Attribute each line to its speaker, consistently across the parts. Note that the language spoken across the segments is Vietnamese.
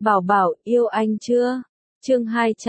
Speaker 1: Bảo Bảo, yêu anh chưa? Chương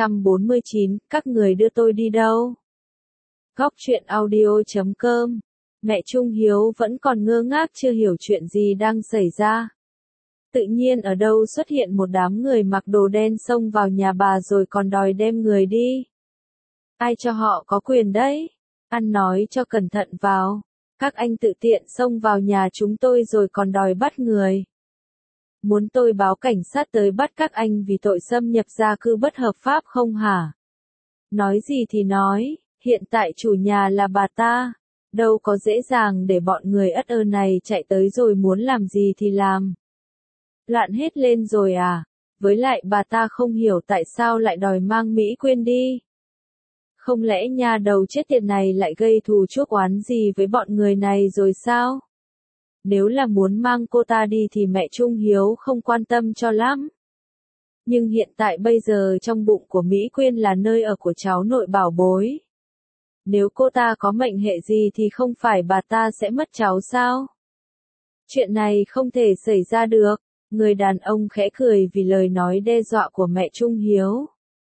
Speaker 1: 249, các người đưa tôi đi đâu? Góc truyện audio.com. Mẹ Trung Hiếu vẫn còn ngơ ngác chưa hiểu chuyện gì đang xảy ra. Tự nhiên ở đâu xuất hiện một đám người mặc đồ đen xông vào nhà bà rồi còn đòi đem người đi. Ai cho họ có quyền đấy? Ăn nói cho cẩn thận vào. Các anh tự tiện xông vào nhà chúng tôi rồi còn đòi bắt người. Muốn tôi báo cảnh sát tới bắt các anh vì tội xâm nhập gia cư bất hợp pháp không hả? Nói gì thì nói, hiện tại chủ nhà là bà ta. Đâu có dễ dàng để bọn người ất ơ này chạy tới rồi muốn làm gì thì làm. Loạn hết lên rồi à? Với lại bà ta không hiểu tại sao lại đòi mang Mỹ Quyên đi. Không lẽ nhà đầu chết tiệt này lại gây thù chuốc oán gì với bọn người này rồi sao? Nếu là muốn mang cô ta đi thì mẹ Trung Hiếu không quan tâm cho lắm. Nhưng hiện tại bây giờ trong bụng của Mỹ Quyên là nơi ở của cháu nội Bảo Bối. Nếu cô ta có mệnh hệ gì thì không phải bà ta sẽ mất cháu sao? Chuyện này không thể xảy ra được. Người đàn ông khẽ cười vì lời nói đe dọa của mẹ Trung Hiếu.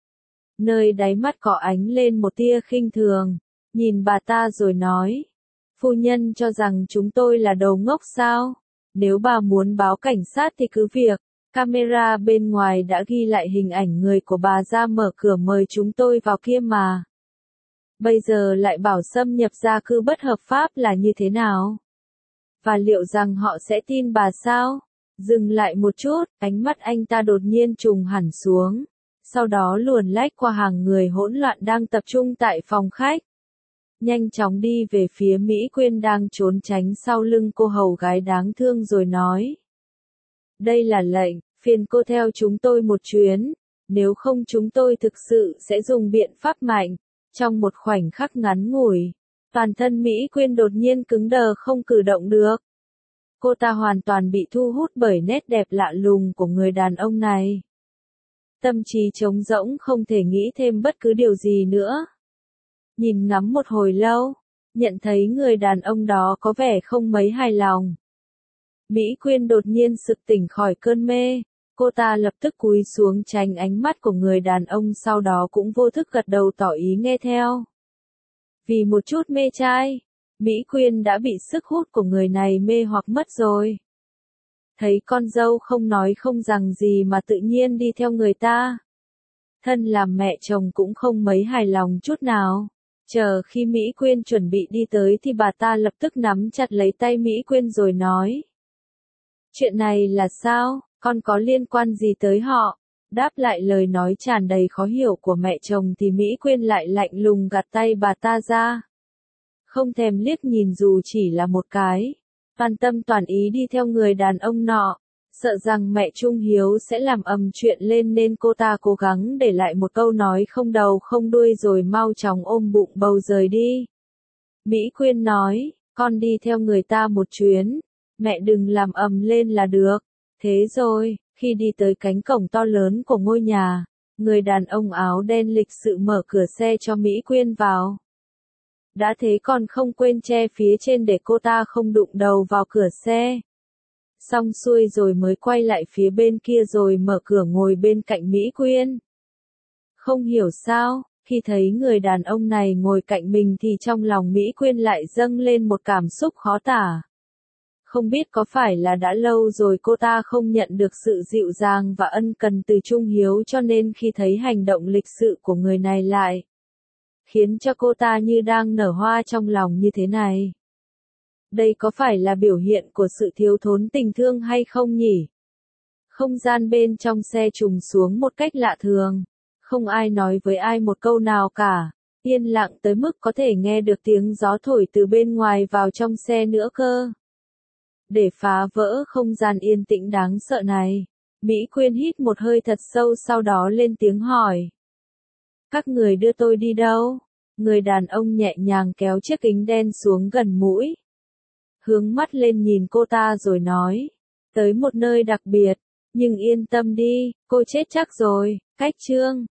Speaker 1: Nơi đáy mắt có ánh lên một tia khinh thường, nhìn bà ta rồi nói. Phu nhân cho rằng chúng tôi là đồ ngốc sao? Nếu bà muốn báo cảnh sát thì cứ việc, camera bên ngoài đã ghi lại hình ảnh người của bà ra mở cửa mời chúng tôi vào kia mà. Bây giờ lại bảo xâm nhập gia cư bất hợp pháp là như thế nào? Và liệu rằng họ sẽ tin bà sao? Dừng lại một chút, ánh mắt anh ta đột nhiên trùng hẳn xuống. Sau đó luồn lách qua hàng người hỗn loạn đang tập trung tại phòng khách. Nhanh chóng đi về phía Mỹ Quyên đang trốn tránh sau lưng cô hầu gái đáng thương rồi nói. Đây là lệnh, phiền cô theo chúng tôi một chuyến, nếu không chúng tôi thực sự sẽ dùng biện pháp mạnh. Trong một khoảnh khắc ngắn ngủi, toàn thân Mỹ Quyên đột nhiên cứng đờ không cử động được. Cô ta hoàn toàn bị thu hút bởi nét đẹp lạ lùng của người đàn ông này. Tâm trí trống rỗng không thể nghĩ thêm bất cứ điều gì nữa. Nhìn ngắm một hồi lâu, nhận thấy người đàn ông đó có vẻ không mấy hài lòng. Mỹ Quyên đột nhiên sực tỉnh khỏi cơn mê, cô ta lập tức cúi xuống tránh ánh mắt của người đàn ông sau đó cũng vô thức gật đầu tỏ ý nghe theo. Vì một chút mê trai, Mỹ Quyên đã bị sức hút của người này mê hoặc mất rồi. Thấy con dâu không nói không rằng gì mà tự nhiên đi theo người ta. Thân làm mẹ chồng cũng không mấy hài lòng chút nào. Chờ khi Mỹ Quyên chuẩn bị đi tới thì bà ta lập tức nắm chặt lấy tay Mỹ Quyên rồi nói. Chuyện này là sao, con có liên quan gì tới họ? Đáp lại lời nói tràn đầy khó hiểu của mẹ chồng thì Mỹ Quyên lại lạnh lùng gạt tay bà ta ra. Không thèm liếc nhìn dù chỉ là một cái. Toàn tâm toàn ý đi theo người đàn ông nọ. Sợ rằng mẹ Trung Hiếu sẽ làm ầm chuyện lên nên cô ta cố gắng để lại một câu nói không đầu không đuôi rồi mau chóng ôm bụng bầu rời đi. Mỹ Quyên nói, con đi theo người ta một chuyến, mẹ đừng làm ầm lên là được. Thế rồi, khi đi tới cánh cổng to lớn của ngôi nhà, người đàn ông áo đen lịch sự mở cửa xe cho Mỹ Quyên vào. Đã thế còn không quên che phía trên để cô ta không đụng đầu vào cửa xe. Xong xuôi rồi mới quay lại phía bên kia rồi mở cửa ngồi bên cạnh Mỹ Quyên. Không hiểu sao, khi thấy người đàn ông này ngồi cạnh mình thì trong lòng Mỹ Quyên lại dâng lên một cảm xúc khó tả. Không biết có phải là đã lâu rồi cô ta không nhận được sự dịu dàng và ân cần từ Trung Hiếu cho nên khi thấy hành động lịch sự của người này lại khiến cho cô ta như đang nở hoa trong lòng như thế này. Đây có phải là biểu hiện của sự thiếu thốn tình thương hay không nhỉ? Không gian bên trong xe trùng xuống một cách lạ thường. Không ai nói với ai một câu nào cả. Yên lặng tới mức có thể nghe được tiếng gió thổi từ bên ngoài vào trong xe nữa cơ. Để phá vỡ không gian yên tĩnh đáng sợ này, Mỹ Quyên hít một hơi thật sâu sau đó lên tiếng hỏi. Các người đưa tôi đi đâu? Người đàn ông nhẹ nhàng kéo chiếc kính đen xuống gần mũi. Hướng mắt lên nhìn cô ta rồi nói. Tới một nơi đặc biệt, nhưng yên tâm đi, cô chết chắc rồi. Cách chương